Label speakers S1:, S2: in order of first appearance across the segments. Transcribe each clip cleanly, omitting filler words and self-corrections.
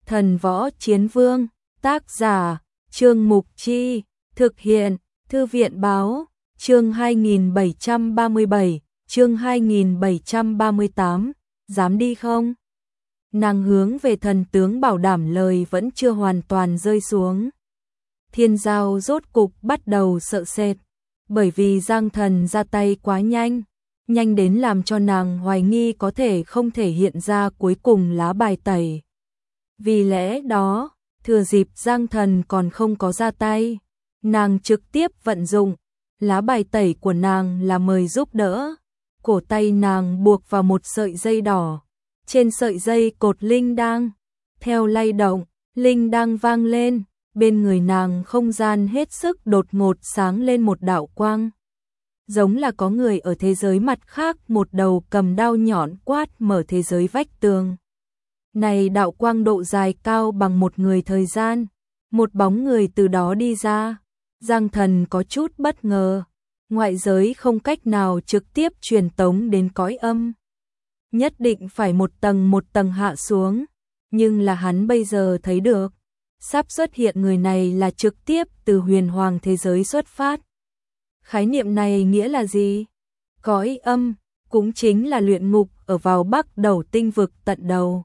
S1: Thần Võ Chiến Vương, tác giả, Trương Mục Chi, thực hiện, Thư viện Báo, chương 2737, chương 2738, dám đi không? Nàng hướng về thần tướng bảo đảm lời vẫn chưa hoàn toàn rơi xuống. Thiên Giao rốt cục bắt đầu sợ sệt, bởi vì Giang Thần ra tay quá nhanh, nhanh đến làm cho nàng hoài nghi có thể không thể hiện ra cuối cùng lá bài tẩy. Vì lẽ đó, thừa dịp Giang Thần còn không có ra tay, nàng trực tiếp vận dụng. Lá bài tẩy của nàng là mời giúp đỡ. Cổ tay nàng buộc vào một sợi dây đỏ. Trên sợi dây cột linh đăng. Theo lay động, linh đăng vang lên. Bên người nàng không gian hết sức đột ngột sáng lên một đạo quang. Giống là có người ở thế giới mặt khác một đầu cầm đao nhọn quát mở thế giới vách tường. Này đạo quang độ dài cao bằng một người thời gian. Một bóng người từ đó đi ra. Giang Thần có chút bất ngờ, ngoại giới không cách nào trực tiếp truyền tống đến cõi âm. Nhất định phải một tầng hạ xuống, nhưng là hắn bây giờ thấy được, sắp xuất hiện người này là trực tiếp từ huyền hoàng thế giới xuất phát. Khái niệm này nghĩa là gì? Cõi âm, cũng chính là luyện ngục ở vào bắc đầu tinh vực tận đầu.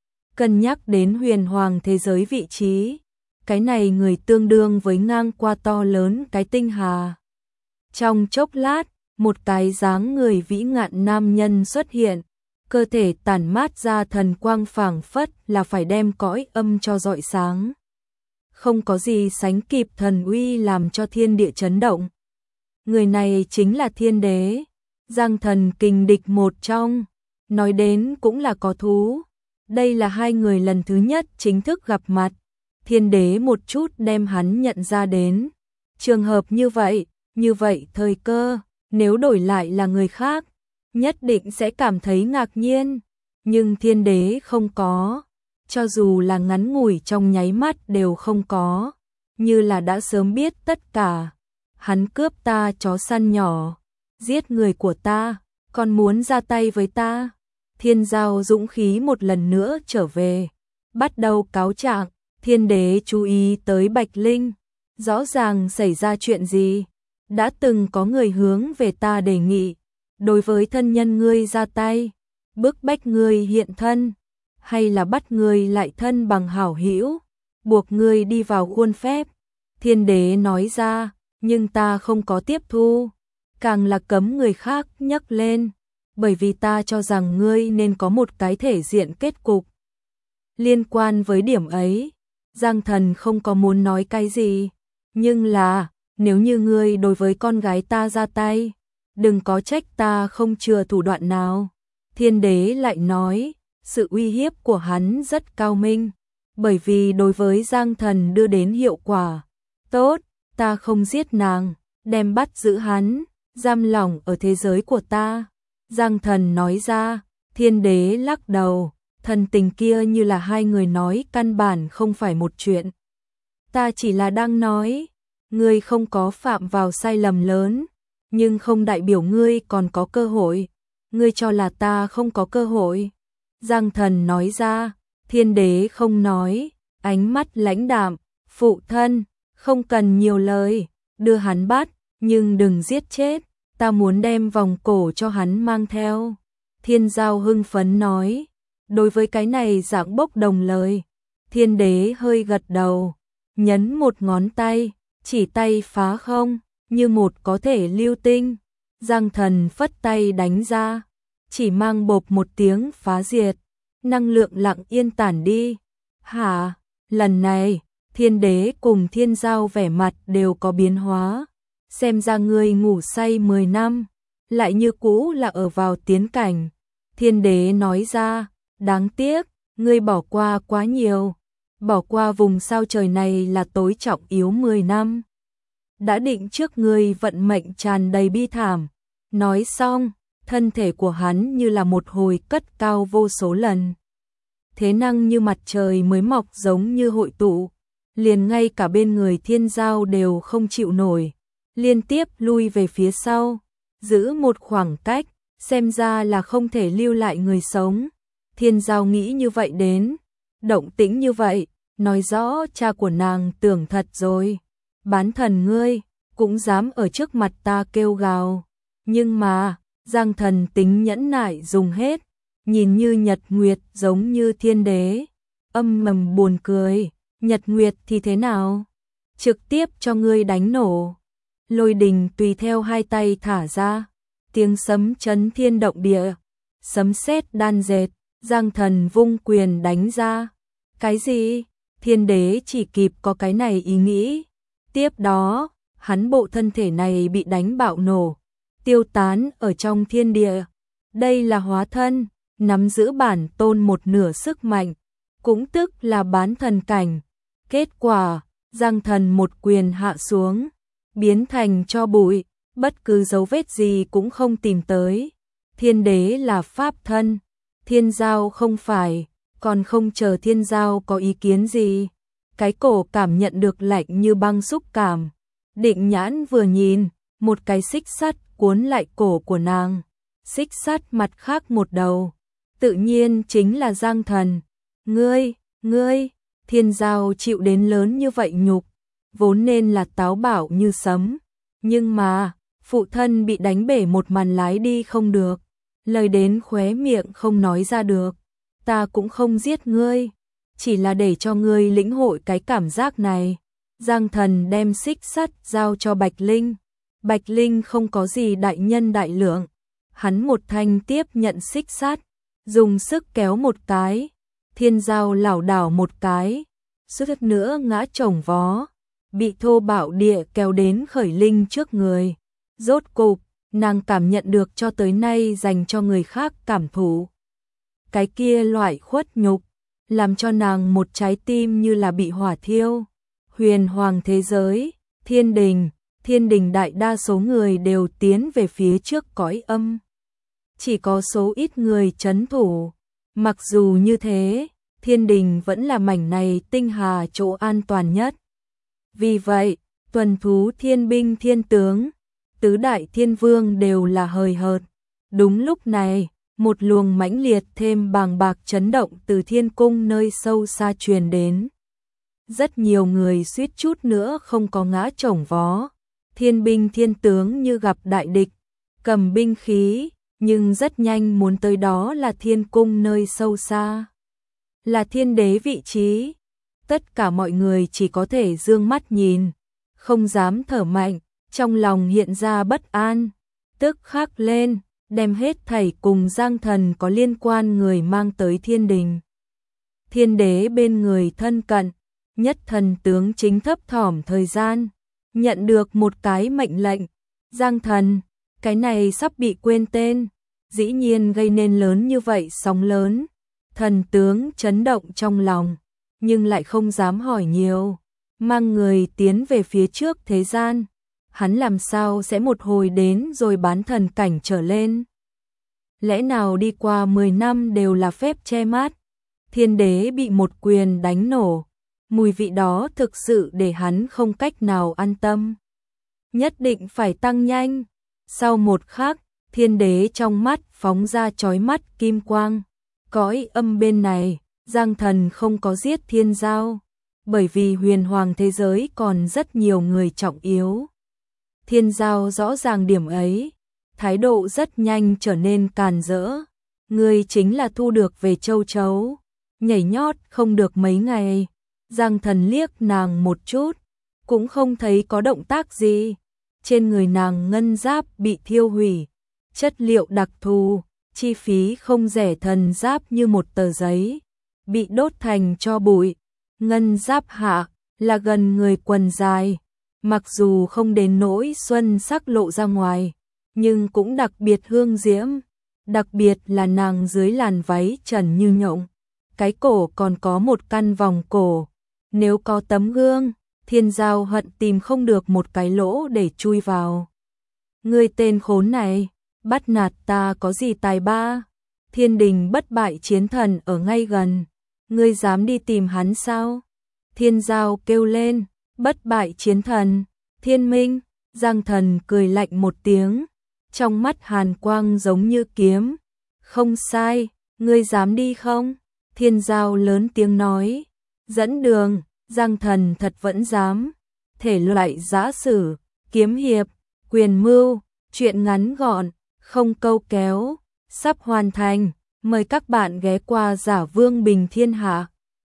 S1: Cân nhắc đến huyền hoàng thế giới vị trí. Cái này người tương đương với ngang qua to lớn cái tinh hà. Trong chốc lát, một cái dáng người vĩ ngạn nam nhân xuất hiện, cơ thể tản mát ra thần quang phảng phất là phải đem cõi âm cho rọi sáng. Không có gì sánh kịp thần uy làm cho thiên địa chấn động. Người này chính là Thiên Đế, Giang Thần kình địch một trong, nói đến cũng là có thú. Đây là hai người lần thứ nhất chính thức gặp mặt. Thiên Đế một chút đem hắn nhận ra đến. Trường hợp như vậy thời cơ, nếu đổi lại là người khác, nhất định sẽ cảm thấy ngạc nhiên. Nhưng Thiên Đế không có, cho dù là ngắn ngủi trong nháy mắt đều không có, như là đã sớm biết tất cả. Hắn cướp ta chó săn nhỏ, giết người của ta, còn muốn ra tay với ta. Thiên Giao dũng khí một lần nữa trở về, bắt đầu cáo trạng. Thiên Đế chú ý tới Bạch Linh, rõ ràng xảy ra chuyện gì? Đã từng có người hướng về ta đề nghị, đối với thân nhân ngươi ra tay, bức bách ngươi hiện thân, hay là bắt ngươi lại thân bằng hảo hữu, buộc ngươi đi vào khuôn phép. Thiên Đế nói ra, nhưng ta không có tiếp thu, càng là cấm người khác nhắc lên, bởi vì ta cho rằng ngươi nên có một cái thể diện kết cục. Liên quan với điểm ấy, Giang Thần không có muốn nói cái gì, nhưng là, nếu như ngươi đối với con gái ta ra tay, đừng có trách ta không chừa thủ đoạn nào. Thiên Đế lại nói, sự uy hiếp của hắn rất cao minh, bởi vì đối với Giang Thần đưa đến hiệu quả tốt, ta không giết nàng, đem bắt giữ hắn, giam lỏng ở thế giới của ta. Giang Thần nói ra, Thiên Đế lắc đầu. Thần tình kia như là hai người nói căn bản không phải một chuyện. Ta chỉ là đang nói, ngươi không có phạm vào sai lầm lớn, nhưng không đại biểu ngươi còn có cơ hội. Ngươi cho là ta không có cơ hội. Giang Thần nói ra, Thiên Đế không nói, ánh mắt lãnh đạm, phụ thân, không cần nhiều lời, đưa hắn bắt, nhưng đừng giết chết, ta muốn đem vòng cổ cho hắn mang theo. Thiên Giao hưng phấn nói. Đối với cái này dạng bốc đồng lời, Thiên Đế hơi gật đầu, nhấn một ngón tay, chỉ tay phá không, như một có thể lưu tinh. Giang Thần phất tay đánh ra, chỉ mang bộp một tiếng phá diệt, năng lượng lặng yên tản đi. Hả, lần này, Thiên Đế cùng Thiên Giao vẻ mặt đều có biến hóa, xem ra ngươi ngủ say 10 năm, lại như cũ là ở vào tiến cảnh. Thiên Đế nói ra, đáng tiếc, ngươi bỏ qua quá nhiều, bỏ qua vùng sao trời này là tối trọng yếu 10 năm. Đã định trước ngươi vận mệnh tràn đầy bi thảm. Nói xong, thân thể của hắn như là một hồi cất cao vô số lần. Thế năng như mặt trời mới mọc giống như hội tụ, liền ngay cả bên người Thiên Giao đều không chịu nổi, liên tiếp lui về phía sau, giữ một khoảng cách, xem ra là không thể lưu lại người sống. Thiên Giao nghĩ như vậy đến, Động tĩnh như vậy, nói rõ cha của nàng tưởng thật rồi. Bán thần ngươi, cũng dám ở trước mặt ta kêu gào. Nhưng mà, Giang Thần tính nhẫn nại dùng hết, nhìn như nhật nguyệt giống như thiên đế. Âm mầm buồn cười, nhật nguyệt thì thế nào? Trực tiếp cho ngươi đánh nổ. Lôi đình tùy theo hai tay thả ra, tiếng sấm chấn thiên động địa, sấm sét đan dệt, Giang Thần vung quyền đánh ra. Cái gì? Thiên đế chỉ kịp có cái này ý nghĩ. Tiếp đó, hắn bộ thân thể này bị đánh bạo nổ, tiêu tán ở trong thiên địa. Đây là hóa thân, nắm giữ bản tôn một nửa sức mạnh, cũng tức là bán thần cảnh. Kết quả, Giang Thần một quyền hạ xuống, biến thành tro bụi, bất cứ dấu vết gì cũng không tìm tới. Thiên đế là pháp thân, Thiên Giao không phải, còn không chờ Thiên Giao có ý kiến gì. Cái cổ cảm nhận được lạnh như băng xúc cảm. Định Nhãn vừa nhìn, một cái xích sắt cuốn lại cổ của nàng. Xích sắt mặt khác một đầu, tự nhiên chính là Giang Thần. Ngươi, Thiên Giao chịu đến lớn như vậy nhục, vốn nên là táo bạo như sấm. Nhưng mà, phụ thân bị đánh bể một màn lái đi không được. Lời đến khóe miệng không nói ra được. Ta cũng không giết ngươi, chỉ là để cho ngươi lĩnh hội cái cảm giác này. Giang Thần đem xích sắt giao cho Bạch Linh. Bạch Linh không có gì đại nhân đại lượng. Hắn một thanh tiếp nhận xích sắt, dùng sức kéo một cái. Thiên Giao lảo đảo một cái, suýt nữa ngã chồng vó, bị thô bạo địa kéo đến Khởi Linh trước người. Rốt cục, nàng cảm nhận được cho tới nay dành cho người khác cảm thụ. Cái kia loại khuất nhục, làm cho nàng một trái tim như là bị hỏa thiêu. Huyền hoàng thế giới, thiên đình đại đa số người đều tiến về phía trước cõi âm. Chỉ có số ít người trấn thủ. Mặc dù như thế, thiên đình vẫn là mảnh này tinh hà chỗ an toàn nhất. Vì vậy, tuần thú thiên binh thiên tướng, tứ đại thiên vương đều là hời hợt. Đúng lúc này, một luồng mãnh liệt thêm bàng bạc chấn động từ thiên cung nơi sâu xa truyền đến. Rất nhiều người suýt chút nữa không có ngã chồng vó. Thiên binh thiên tướng như gặp đại địch, cầm binh khí, nhưng rất nhanh muốn tới đó là thiên cung nơi sâu xa. Là thiên đế vị trí. Tất cả mọi người chỉ có thể dương mắt nhìn, không dám thở mạnh, trong lòng hiện ra bất an. Tức khắc lên, đem hết thảy cùng Giang Thần có liên quan người mang tới thiên đình. Thiên đế bên người thân cận, nhất thần tướng chính thấp thỏm thời gian, nhận được một cái mệnh lệnh. Giang Thần, cái này sắp bị quên tên, dĩ nhiên gây nên lớn như vậy sóng lớn. Thần tướng chấn động trong lòng, nhưng lại không dám hỏi nhiều, mang người tiến về phía trước thế gian. Hắn làm sao sẽ một hồi đến rồi bán thần cảnh trở lên? Lẽ nào đi qua 10 năm đều là phép che mắt? Thiên đế bị một quyền đánh nổ, mùi vị đó thực sự để hắn không cách nào an tâm. Nhất định phải tăng nhanh. Sau một khắc, thiên đế trong mắt phóng ra chói mắt kim quang. Cõi âm bên này, Giang Thần không có giết Thiên Giao, bởi vì huyền hoàng thế giới còn rất nhiều người trọng yếu. Thiên Giao rõ ràng điểm ấy, thái độ rất nhanh trở nên càn rỡ. Người chính là thu được về châu chấu, nhảy nhót không được mấy ngày. Giang Thần liếc nàng một chút, cũng không thấy có động tác gì. Trên người nàng ngân giáp bị thiêu hủy, chất liệu đặc thù, chi phí không rẻ, thần giáp như một tờ giấy, bị đốt thành tro bụi. Ngân giáp hạ là gần người quần dài, mặc dù không đến nỗi xuân sắc lộ ra ngoài, nhưng cũng đặc biệt hương diễm. Đặc biệt là nàng dưới làn váy trần như nhộng, cái cổ còn có một căn vòng cổ. Nếu có tấm gương, Thiên Giao hận tìm không được một cái lỗ để chui vào. Ngươi tên khốn này, bắt nạt ta có gì tài ba? Thiên đình bất bại chiến thần ở ngay gần, ngươi dám đi tìm hắn sao? Thiên Giao kêu lên, bất bại chiến thần, Thiên Minh. Giang Thần cười lạnh một tiếng, trong mắt hàn quang giống như kiếm. Không sai, ngươi dám đi không? Thiên Giao lớn tiếng nói, dẫn đường, Giang Thần thật vẫn dám. Thể loại giã sử, kiếm hiệp, quyền mưu, truyện ngắn gọn, không câu kéo, sắp hoàn thành. Mời các bạn ghé qua Giả Vương Bình Thiên Hạ.